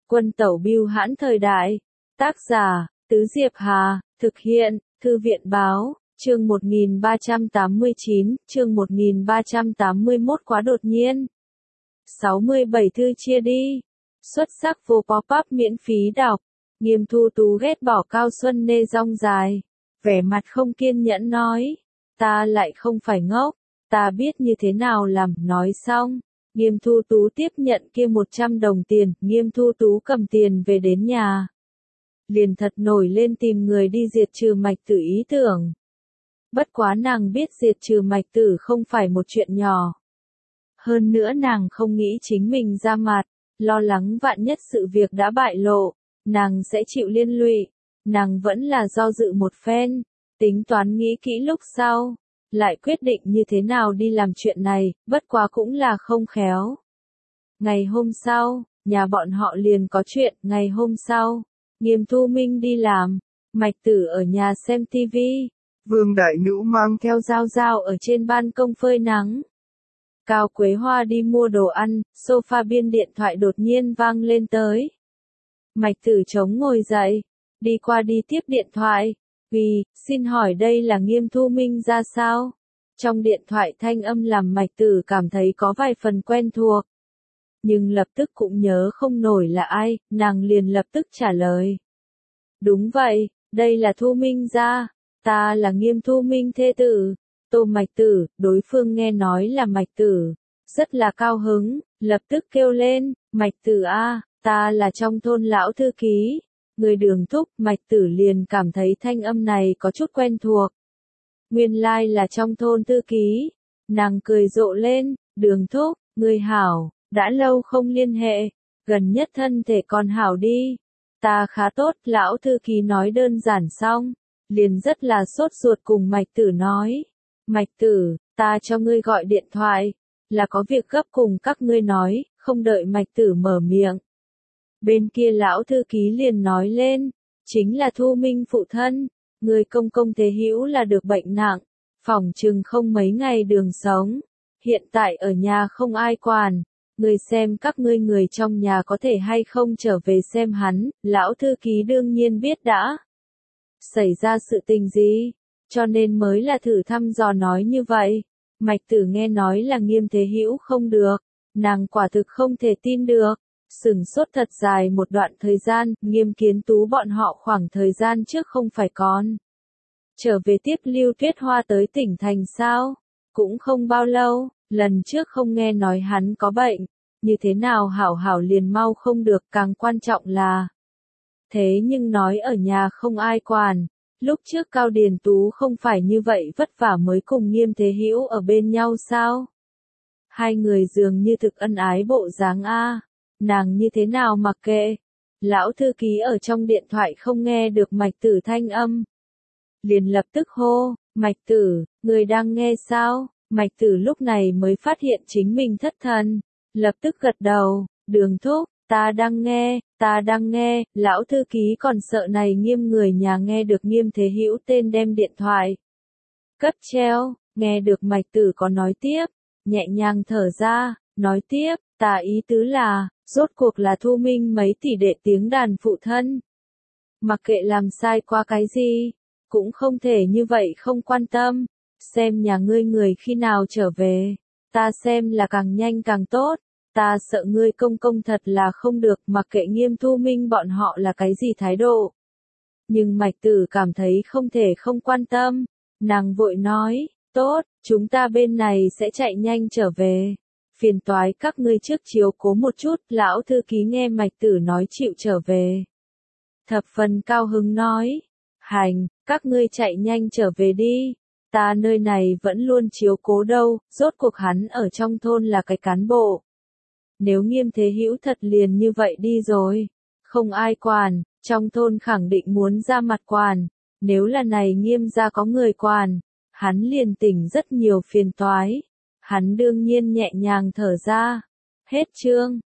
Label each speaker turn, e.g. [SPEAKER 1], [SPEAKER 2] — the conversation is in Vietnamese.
[SPEAKER 1] Quân tẩu bưu hãn thời đại. Tác giả, Tứ Diệp Hà, thực hiện, Thư viện báo, chương 1389, chương 1381 quá đột nhiên. 67 thư chia đi. Xuất sắc vô pop-up miễn phí đọc. Nghiêm Thu Tú ghét bỏ Cao Xuân Nê rong dài. Vẻ mặt không kiên nhẫn nói. Ta lại không phải ngốc. Ta biết như thế nào làm, nói xong. Nghiêm Thu Tú tiếp nhận kia 100 đồng tiền, Nghiêm Thu Tú cầm tiền về đến nhà. Liền thật nổi lên tìm người đi diệt trừ Mạch Tử ý tưởng. Bất quá nàng biết diệt trừ Mạch Tử không phải một chuyện nhỏ. Hơn nữa nàng không nghĩ chính mình ra mặt, lo lắng vạn nhất sự việc đã bại lộ, nàng sẽ chịu liên lụy. Nàng vẫn là do dự một phen, tính toán nghĩ kỹ lúc sau, lại quyết định như thế nào đi làm chuyện này, bất quá cũng là không khéo. Ngày hôm sau, nhà bọn họ liền có chuyện, ngày hôm sau, Nghiêm Thu Minh đi làm, Mạch Tử ở nhà xem tivi,
[SPEAKER 2] Vương Đại Nữ mang
[SPEAKER 1] theo Giao Giao ở trên ban công phơi nắng. Cao Quế Hoa đi mua đồ ăn, sofa biên điện thoại đột nhiên vang lên tới. Mạch Tử chống ngồi dậy, đi qua đi tiếp điện thoại. Vì, xin hỏi đây là Nghiêm Thu Minh ra sao? Trong điện thoại thanh âm làm Mạch Tử cảm thấy có vài phần quen thuộc. Nhưng lập tức cũng nhớ không nổi là ai, nàng liền lập tức trả lời. Đúng vậy, đây là Thu Minh ra, ta là Nghiêm Thu Minh thê tử, Tô Mạch Tử. Đối phương nghe nói là Mạch Tử, rất là cao hứng, lập tức kêu lên, Mạch Tử a, ta là trong thôn lão thư ký. Người Đường thúc. Mạch Tử liền cảm thấy thanh âm này có chút quen thuộc. Nguyên lai là trong thôn thư ký. Nàng cười rộ lên, Đường thúc, người hảo, đã lâu không liên hệ, gần nhất thân thể còn hảo đi. Ta khá tốt, lão thư ký nói đơn giản xong, liền rất là sốt ruột cùng Mạch Tử nói. Mạch Tử, ta cho ngươi gọi điện thoại, là có việc gấp cùng các ngươi nói, không đợi Mạch Tử mở miệng. Bên kia lão thư ký liền nói lên, chính là Thu Minh phụ thân, người công công Thế Hữu là được bệnh nặng, phỏng chừng không mấy ngày đường sống, hiện tại ở nhà không ai quản, người xem các ngươi người trong nhà có thể hay không trở về xem hắn. Lão thư ký đương nhiên biết đã xảy ra sự tình gì, cho nên mới là thử thăm dò nói như vậy. Mạch Tử nghe nói là Nghiêm Thế Hữu không được, nàng quả thực không thể tin được. Sửng sốt thật dài một đoạn thời gian, Nghiêm Kiến Tú bọn họ khoảng thời gian trước không phải còn trở về tiếp Lưu Tuyết Hoa tới tỉnh thành sao? Cũng không bao lâu, lần trước không nghe nói hắn có bệnh, như thế nào hảo hảo liền mau không được, càng quan trọng là thế nhưng nói ở nhà không ai quản. Lúc trước Cao Điền Tú không phải như vậy vất vả mới cùng Nghiêm Thế Hữu ở bên nhau sao? Hai người dường như thực ân ái bộ dáng a. Nàng như thế nào mặc kệ. Lão thư ký ở trong điện thoại không nghe được Mạch Tử thanh âm, liền lập tức hô, Mạch Tử, người đang nghe sao? Mạch Tử lúc này mới phát hiện chính mình thất thần, lập tức gật đầu, Đường thúc, ta đang nghe. Lão thư ký còn sợ này Nghiêm người nhà nghe được Nghiêm Thế Hữu tên đem điện thoại cấp treo, nghe được Mạch Tử có nói tiếp, nhẹ nhàng thở ra, nói tiếp, ta ý tứ là, rốt cuộc là Thu Minh mấy tỷ đệ tiếng đàn phụ thân. Mặc kệ làm sai qua cái gì, cũng không thể như vậy không quan tâm, xem nhà ngươi người khi nào trở về, ta xem là càng nhanh càng tốt, ta sợ ngươi công công thật là không được, mặc kệ Nghiêm Thu Minh bọn họ là cái gì thái độ. Nhưng Mạch Tử cảm thấy không thể không quan tâm, nàng vội nói, tốt, chúng ta bên này sẽ chạy nhanh trở về. Phiền toái các ngươi trước chiếu cố một chút. Lão thư ký nghe Mạch Tử nói chịu trở về, thập phần cao hứng nói, hành, các ngươi chạy nhanh trở về đi, ta nơi này vẫn luôn chiếu cố đâu, rốt cuộc hắn ở trong thôn là cái cán bộ. Nếu Nghiêm Thế Hữu thật liền như vậy đi rồi, không ai quản, trong thôn khẳng định muốn ra mặt quản, nếu là này Nghiêm gia có người quản, hắn liền tỉnh rất nhiều phiền toái. Hắn đương nhiên nhẹ nhàng thở ra. Hết chương.